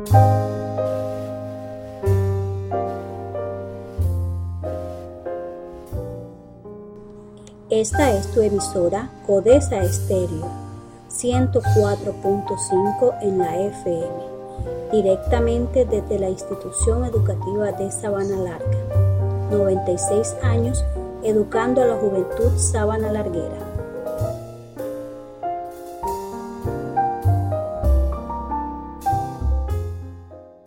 Esta es tu emisora Codesa Estéreo 104.5 en la FM, directamente desde la Institución Educativa de Sabana Larga. 96 años educando a la juventud sabana larguera.